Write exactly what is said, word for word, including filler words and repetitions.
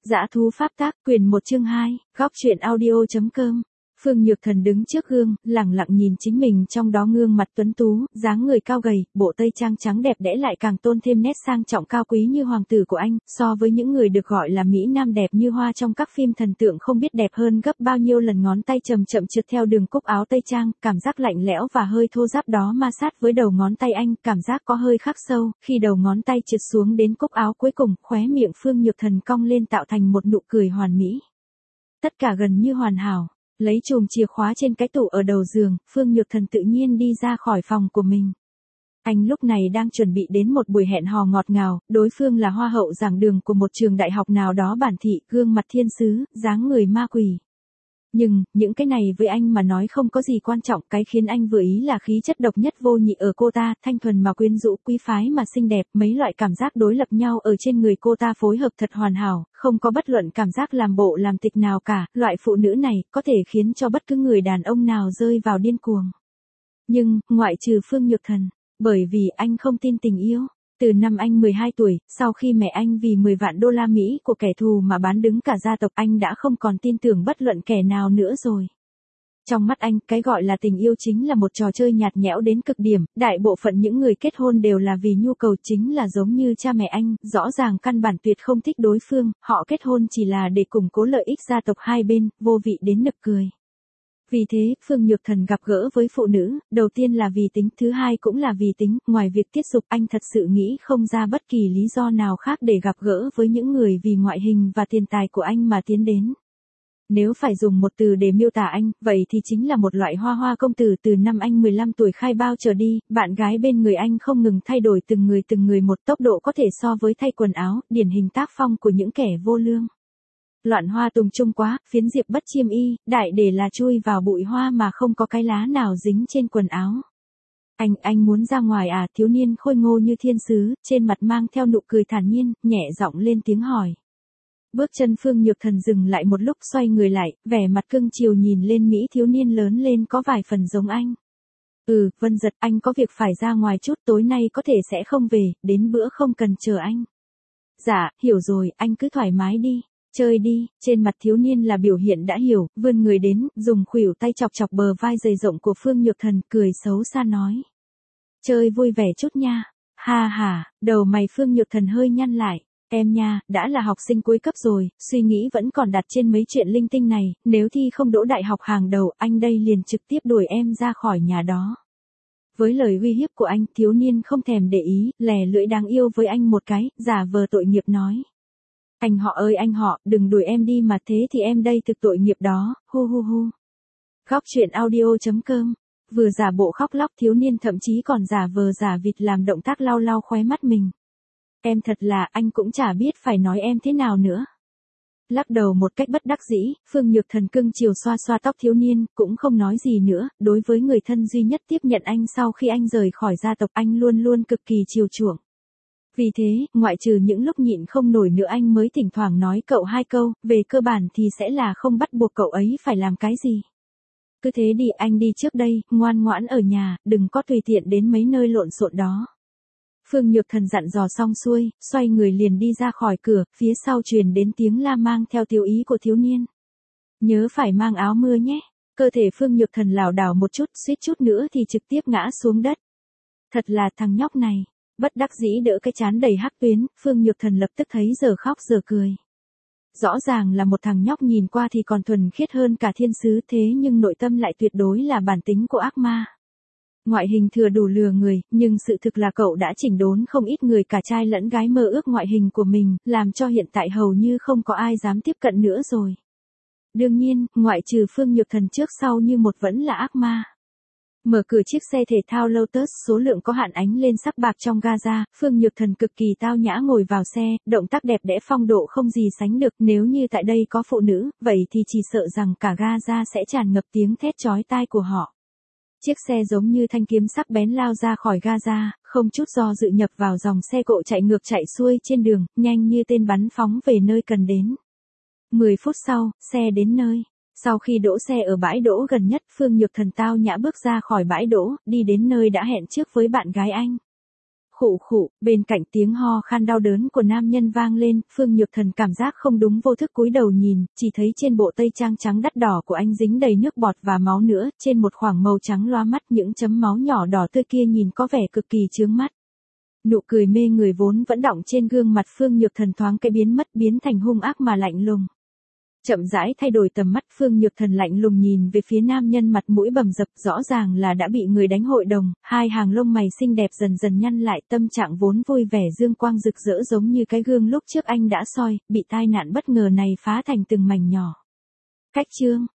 Dã thú pháp tác, quyền một chương hai, góc truyện audio.com. Phương Nhược Thần đứng trước gương, lẳng lặng nhìn chính mình trong đó gương mặt tuấn tú, dáng người cao gầy, bộ tây trang trắng đẹp đẽ lại càng tôn thêm nét sang trọng cao quý như hoàng tử của anh, so với những người được gọi là mỹ nam đẹp như hoa trong các phim thần tượng không biết đẹp hơn gấp bao nhiêu lần. Ngón tay chậm chậm trượt theo đường cúc áo tây trang, cảm giác lạnh lẽo và hơi thô ráp đó ma sát với đầu ngón tay anh, cảm giác có hơi khắc sâu, khi đầu ngón tay trượt xuống đến cúc áo cuối cùng, khóe miệng Phương Nhược Thần cong lên tạo thành một nụ cười hoàn mỹ. Tất cả gần như hoàn hảo. Lấy chùm chìa khóa trên cái tủ ở đầu giường, Phương Nhược Thần tự nhiên đi ra khỏi phòng của mình. Anh lúc này đang chuẩn bị đến một buổi hẹn hò ngọt ngào, đối phương là hoa hậu giảng đường của một trường đại học nào đó bản thị, gương mặt thiên sứ, dáng người ma quỷ. Nhưng, những cái này với anh mà nói không có gì quan trọng, cái khiến anh vừa ý là khí chất độc nhất vô nhị ở cô ta, thanh thuần mà quyến rũ, quý phái mà xinh đẹp, mấy loại cảm giác đối lập nhau ở trên người cô ta phối hợp thật hoàn hảo, không có bất luận cảm giác làm bộ làm tịch nào cả, loại phụ nữ này có thể khiến cho bất cứ người đàn ông nào rơi vào điên cuồng. Nhưng, ngoại trừ Phương Nhược Thần, bởi vì anh không tin tình yêu. Từ năm anh mười hai tuổi, sau khi mẹ anh vì mười vạn đô la Mỹ của kẻ thù mà bán đứng cả gia tộc, anh đã không còn tin tưởng bất luận kẻ nào nữa rồi. Trong mắt anh, cái gọi là tình yêu chính là một trò chơi nhạt nhẽo đến cực điểm, đại bộ phận những người kết hôn đều là vì nhu cầu, chính là giống như cha mẹ anh, rõ ràng căn bản tuyệt không thích đối phương, họ kết hôn chỉ là để củng cố lợi ích gia tộc hai bên, vô vị đến nực cười. Vì thế, Phương Nhược Thần gặp gỡ với phụ nữ, đầu tiên là vì tính, thứ hai cũng là vì tính, ngoài việc tiết dục anh thật sự nghĩ không ra bất kỳ lý do nào khác để gặp gỡ với những người vì ngoại hình và tiền tài của anh mà tiến đến. Nếu phải dùng một từ để miêu tả anh, vậy thì chính là một loại hoa hoa công tử. Từ năm anh mười lăm tuổi khai bao trở đi, bạn gái bên người anh không ngừng thay đổi từng người từng người một, tốc độ có thể so với thay quần áo, điển hình tác phong của những kẻ vô lương. Loạn hoa tùng trung quá, phiến diệp bất chiêm y, đại để là chui vào bụi hoa mà không có cái lá nào dính trên quần áo. Anh, anh muốn ra ngoài à? Thiếu niên khôi ngô như thiên sứ, trên mặt mang theo nụ cười thản nhiên, nhẹ giọng lên tiếng hỏi. Bước chân Phương Nhược Thần dừng lại một lúc, xoay người lại, vẻ mặt cưng chiều nhìn lên Mỹ thiếu niên lớn lên có vài phần giống anh. Ừ, Vân Giật, anh có việc phải ra ngoài chút, tối nay có thể sẽ không về, đến bữa không cần chờ anh. Dạ, hiểu rồi, anh cứ thoải mái đi. Chơi đi, trên mặt thiếu niên là biểu hiện đã hiểu, vươn người đến, dùng khuỷu tay chọc chọc bờ vai dày rộng của Phương Nhược Thần, cười xấu xa nói. Chơi vui vẻ chút nha. Ha ha, đầu mày Phương Nhược Thần hơi nhăn lại. Em nha, đã là học sinh cuối cấp rồi, suy nghĩ vẫn còn đặt trên mấy chuyện linh tinh này, nếu thi không đỗ đại học hàng đầu, anh đây liền trực tiếp đuổi em ra khỏi nhà đó. Với lời uy hiếp của anh, thiếu niên không thèm để ý, lè lưỡi đáng yêu với anh một cái, giả vờ tội nghiệp nói. Anh họ ơi anh họ, đừng đuổi em đi mà, thế thì em đây thực tội nghiệp đó, hu hu hu. Góc truyện audio.com. Vừa giả bộ khóc lóc, thiếu niên thậm chí còn giả vờ giả vịt làm động tác lau lau khóe mắt mình. Em thật là, anh cũng chả biết phải nói em thế nào nữa. Lắc đầu một cách bất đắc dĩ, Phương Nhược Thần cưng chiều xoa xoa tóc thiếu niên, cũng không nói gì nữa, đối với người thân duy nhất tiếp nhận anh sau khi anh rời khỏi gia tộc, anh luôn luôn cực kỳ chiều chuộng. Vì thế, ngoại trừ những lúc nhịn không nổi nữa anh mới thỉnh thoảng nói cậu hai câu, về cơ bản thì sẽ là không bắt buộc cậu ấy phải làm cái gì. Cứ thế đi, anh đi trước đây, ngoan ngoãn ở nhà, đừng có tùy tiện đến mấy nơi lộn xộn đó. Phương Nhược Thần dặn dò xong xuôi, xoay người liền đi ra khỏi cửa, phía sau truyền đến tiếng la mang theo tiêu ý của thiếu niên. Nhớ phải mang áo mưa nhé. Cơ thể Phương Nhược Thần lảo đảo một chút, suýt chút nữa thì trực tiếp ngã xuống đất. Thật là thằng nhóc này. Bất đắc dĩ đỡ cái trán đầy hắc tuyến, Phương Nhược Thần lập tức thấy giờ khóc giờ cười. Rõ ràng là một thằng nhóc nhìn qua thì còn thuần khiết hơn cả thiên sứ, thế nhưng nội tâm lại tuyệt đối là bản tính của ác ma. Ngoại hình thừa đủ lừa người, nhưng sự thực là cậu đã chỉnh đốn không ít người cả trai lẫn gái mơ ước ngoại hình của mình, làm cho hiện tại hầu như không có ai dám tiếp cận nữa rồi. Đương nhiên, ngoại trừ Phương Nhược Thần trước sau như một vẫn là ác ma. Mở cửa chiếc xe thể thao Lotus số lượng có hạn ánh lên sắc bạc trong ga ra, Phương Nhược Thần cực kỳ tao nhã ngồi vào xe, động tác đẹp đẽ phong độ không gì sánh được, nếu như tại đây có phụ nữ, vậy thì chỉ sợ rằng cả ga ra sẽ tràn ngập tiếng thét chói tai của họ. Chiếc xe giống như thanh kiếm sắc bén lao ra khỏi ga ra, không chút do dự nhập vào dòng xe cộ chạy ngược chạy xuôi trên đường, nhanh như tên bắn phóng về nơi cần đến. mười phút sau, xe đến nơi. Sau khi đỗ xe ở bãi đỗ gần nhất, Phương Nhược Thần tao nhã bước ra khỏi bãi đỗ, đi đến nơi đã hẹn trước với bạn gái anh. Khụ khụ, bên cạnh tiếng ho khan đau đớn của nam nhân vang lên, Phương Nhược Thần cảm giác không đúng vô thức cúi đầu nhìn, chỉ thấy trên bộ tây trang trắng đắt đỏ của anh dính đầy nước bọt và máu nữa, trên một khoảng màu trắng loa mắt những chấm máu nhỏ đỏ tươi kia nhìn có vẻ cực kỳ chướng mắt. Nụ cười mê người vốn vẫn đọng trên gương mặt Phương Nhược Thần thoáng cái biến mất biến thành hung ác mà lạnh lùng. Chậm rãi thay đổi tầm mắt, Phương Nhược Thần lạnh lùng nhìn về phía nam nhân mặt mũi bầm dập, rõ ràng là đã bị người đánh hội đồng, hai hàng lông mày xinh đẹp dần dần nhăn lại, tâm trạng vốn vui vẻ dương quang rực rỡ giống như cái gương lúc trước anh đã soi, bị tai nạn bất ngờ này phá thành từng mảnh nhỏ. Cách chương